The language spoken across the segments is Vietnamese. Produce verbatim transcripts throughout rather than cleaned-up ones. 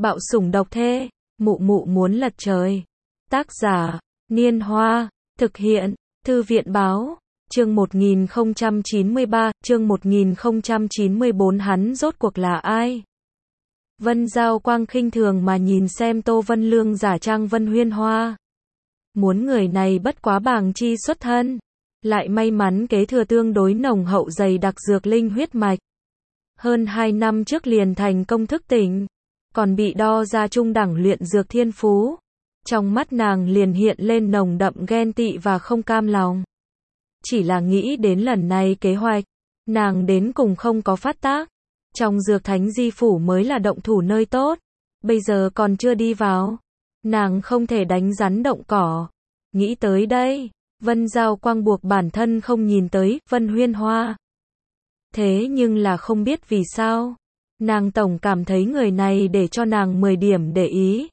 Bạo sủng độc thê, mụ mụ muốn lật trời. Tác giả, Niên Hoa, thực hiện, Thư viện báo, chương một nghìn không trăm chín mươi ba, chương một nghìn không trăm chín mươi bốn hắn rốt cuộc là ai? Vân Giao Quang khinh thường mà nhìn xem Tô Vân Lương giả trang Vân Huyên Hoa. Muốn người này bất quá bàng chi xuất thân, lại may mắn kế thừa tương đối nồng hậu dày đặc dược linh huyết mạch. Hơn hai năm trước liền thành công thức tỉnh, còn bị đo ra trung đẳng luyện dược thiên phú. Trong mắt nàng liền hiện lên nồng đậm ghen tị và không cam lòng. Chỉ là nghĩ đến lần này kế hoạch, nàng đến cùng không có phát tác. Trong dược thánh di phủ mới là động thủ nơi tốt, bây giờ còn chưa đi vào. Nàng không thể đánh rắn động cỏ. Nghĩ tới đây, Vân Giao Quang buộc bản thân không nhìn tới Vân Huyên Hoa. Thế nhưng là không biết vì sao, nàng tổng cảm thấy người này để cho nàng mười điểm để ý.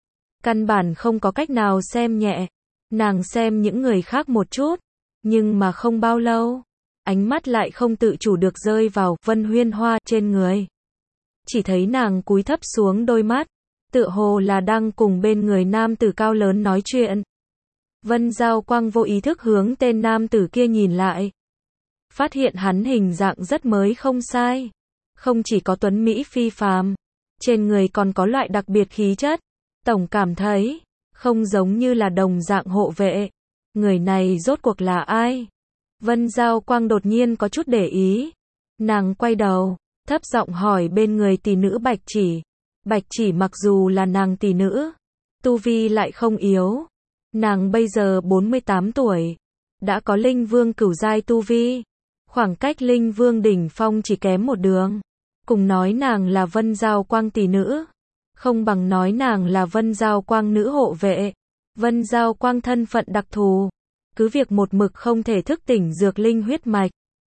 Căn bản không có cách nào xem nhẹ. Nàng xem những người khác một chút, nhưng mà không bao lâu, ánh mắt lại không tự chủ được rơi vào Vân Huyên Hoa trên người. Chỉ thấy nàng cúi thấp xuống đôi mắt, tựa hồ là đang cùng bên người nam tử cao lớn nói chuyện. Vân Giao Quang vô ý thức hướng tên nam tử kia nhìn lại. Phát hiện hắn hình dạng rất mới không sai. Không chỉ có tuấn mỹ phi phàm, trên người còn có loại đặc biệt khí chất. Tổng cảm thấy, không giống như là đồng dạng hộ vệ. Người này rốt cuộc là ai? Vân Giao Quang đột nhiên có chút để ý. Nàng quay đầu, thấp giọng hỏi bên người tỷ nữ Bạch Chỉ. Bạch Chỉ mặc dù là nàng tỷ nữ, tu vi lại không yếu. Nàng bây giờ bốn mươi tám tuổi, đã có linh vương cửu giai tu vi. Khoảng cách linh vương đỉnh phong chỉ kém một đường. Cùng nói nàng là Vân Giao Quang tỷ nữ, không bằng nói nàng là Vân Giao Quang nữ hộ vệ. Vân Giao Quang thân phận đặc thù, cứ việc một mực không thể thức tỉnh dược linh huyết mạch.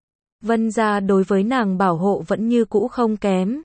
Vân gia đối với nàng bảo hộ vẫn như cũ không kém.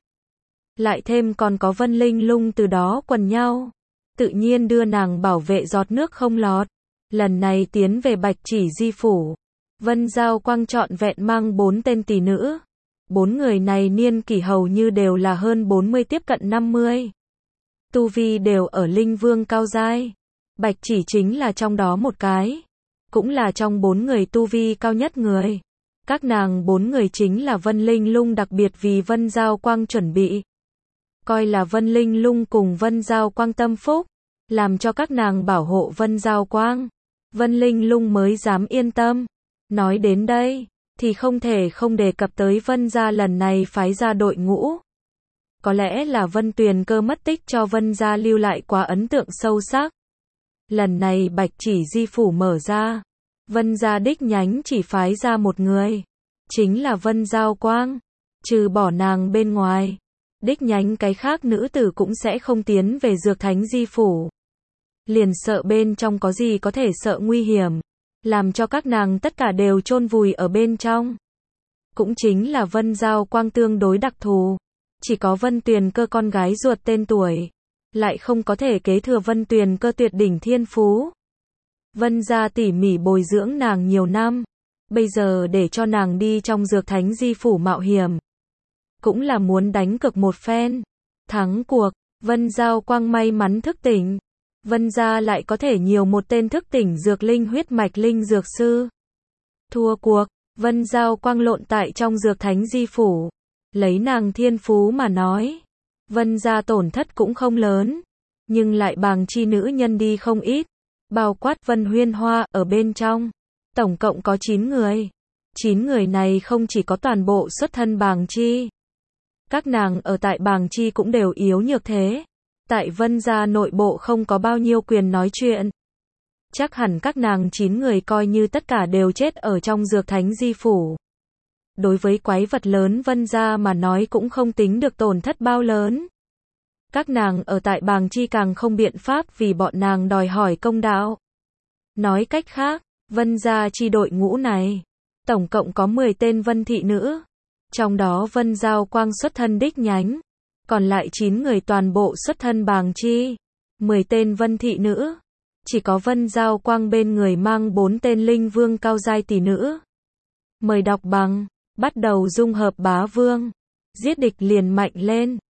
Lại thêm còn có Vân Linh Lung từ đó quần nhau, tự nhiên đưa nàng bảo vệ giọt nước không lọt. Lần này tiến về Bạch Chỉ di phủ, Vân Giao Quang trọn vẹn mang bốn tên tỷ nữ. Bốn người này niên kỷ hầu như đều là hơn bốn mươi tiếp cận năm mươi. Tu vi đều ở linh vương cao giai. Bạch Chỉ chính là trong đó một cái, cũng là trong bốn người tu vi cao nhất người. Các nàng bốn người chính là Vân Linh Lung đặc biệt vì Vân Giao Quang chuẩn bị. Coi là Vân Linh Lung cùng Vân Giao Quang tâm phúc, làm cho các nàng bảo hộ Vân Giao Quang. Vân Linh Lung mới dám yên tâm. Nói đến đây, thì không thể không đề cập tới Vân gia lần này phái ra đội ngũ. Có lẽ là Vân Tuyền Cơ mất tích cho Vân gia lưu lại quá ấn tượng sâu sắc. Lần này Bạch Chỉ di phủ mở ra, Vân gia đích nhánh chỉ phái ra một người, chính là Vân Giao Quang. Trừ bỏ nàng bên ngoài, đích nhánh cái khác nữ tử cũng sẽ không tiến về dược thánh di phủ. Liền sợ bên trong có gì có thể sợ nguy hiểm, làm cho các nàng tất cả đều chôn vùi ở bên trong. Cũng chính là Vân Giao Quang tương đối đặc thù, chỉ có Vân Tuyền Cơ con gái ruột tên tuổi, lại không có thể kế thừa Vân Tuyền Cơ tuyệt đỉnh thiên phú. Vân gia tỉ mỉ bồi dưỡng nàng nhiều năm, bây giờ để cho nàng đi trong dược thánh di phủ mạo hiểm, cũng là muốn đánh cược một phen. Thắng cuộc, Vân Giao Quang may mắn thức tỉnh. Vân gia lại có thể nhiều một tên thức tỉnh dược linh huyết mạch linh dược sư. Thua cuộc, Vân Giao Quang lộn tại trong dược thánh di phủ. Lấy nàng thiên phú mà nói, Vân gia tổn thất cũng không lớn, nhưng lại bàng chi nữ nhân đi không ít, bao quát Vân Huyên Hoa ở bên trong. Tổng cộng có chín người. chín người này không chỉ có toàn bộ xuất thân bàng chi. Các nàng ở tại bàng chi cũng đều yếu nhược thế. Tại Vân gia nội bộ không có bao nhiêu quyền nói chuyện. Chắc hẳn các nàng chín người coi như tất cả đều chết ở trong dược thánh di phủ. Đối với quái vật lớn Vân gia mà nói cũng không tính được tổn thất bao lớn. Các nàng ở tại bàng chi càng không biện pháp vì bọn nàng đòi hỏi công đạo. Nói cách khác, Vân gia chi đội ngũ này, tổng cộng có mười tên Vân thị nữ. Trong đó Vân Giao Quang xuất thân đích nhánh, còn lại chín người toàn bộ xuất thân bàng chi. mười tên Vân thị nữ, chỉ có Vân Giao Quang bên người mang bốn tên linh vương cao giai tỷ nữ. Mời đọc bằng, bắt đầu dung hợp bá vương, giết địch liền mạnh lên.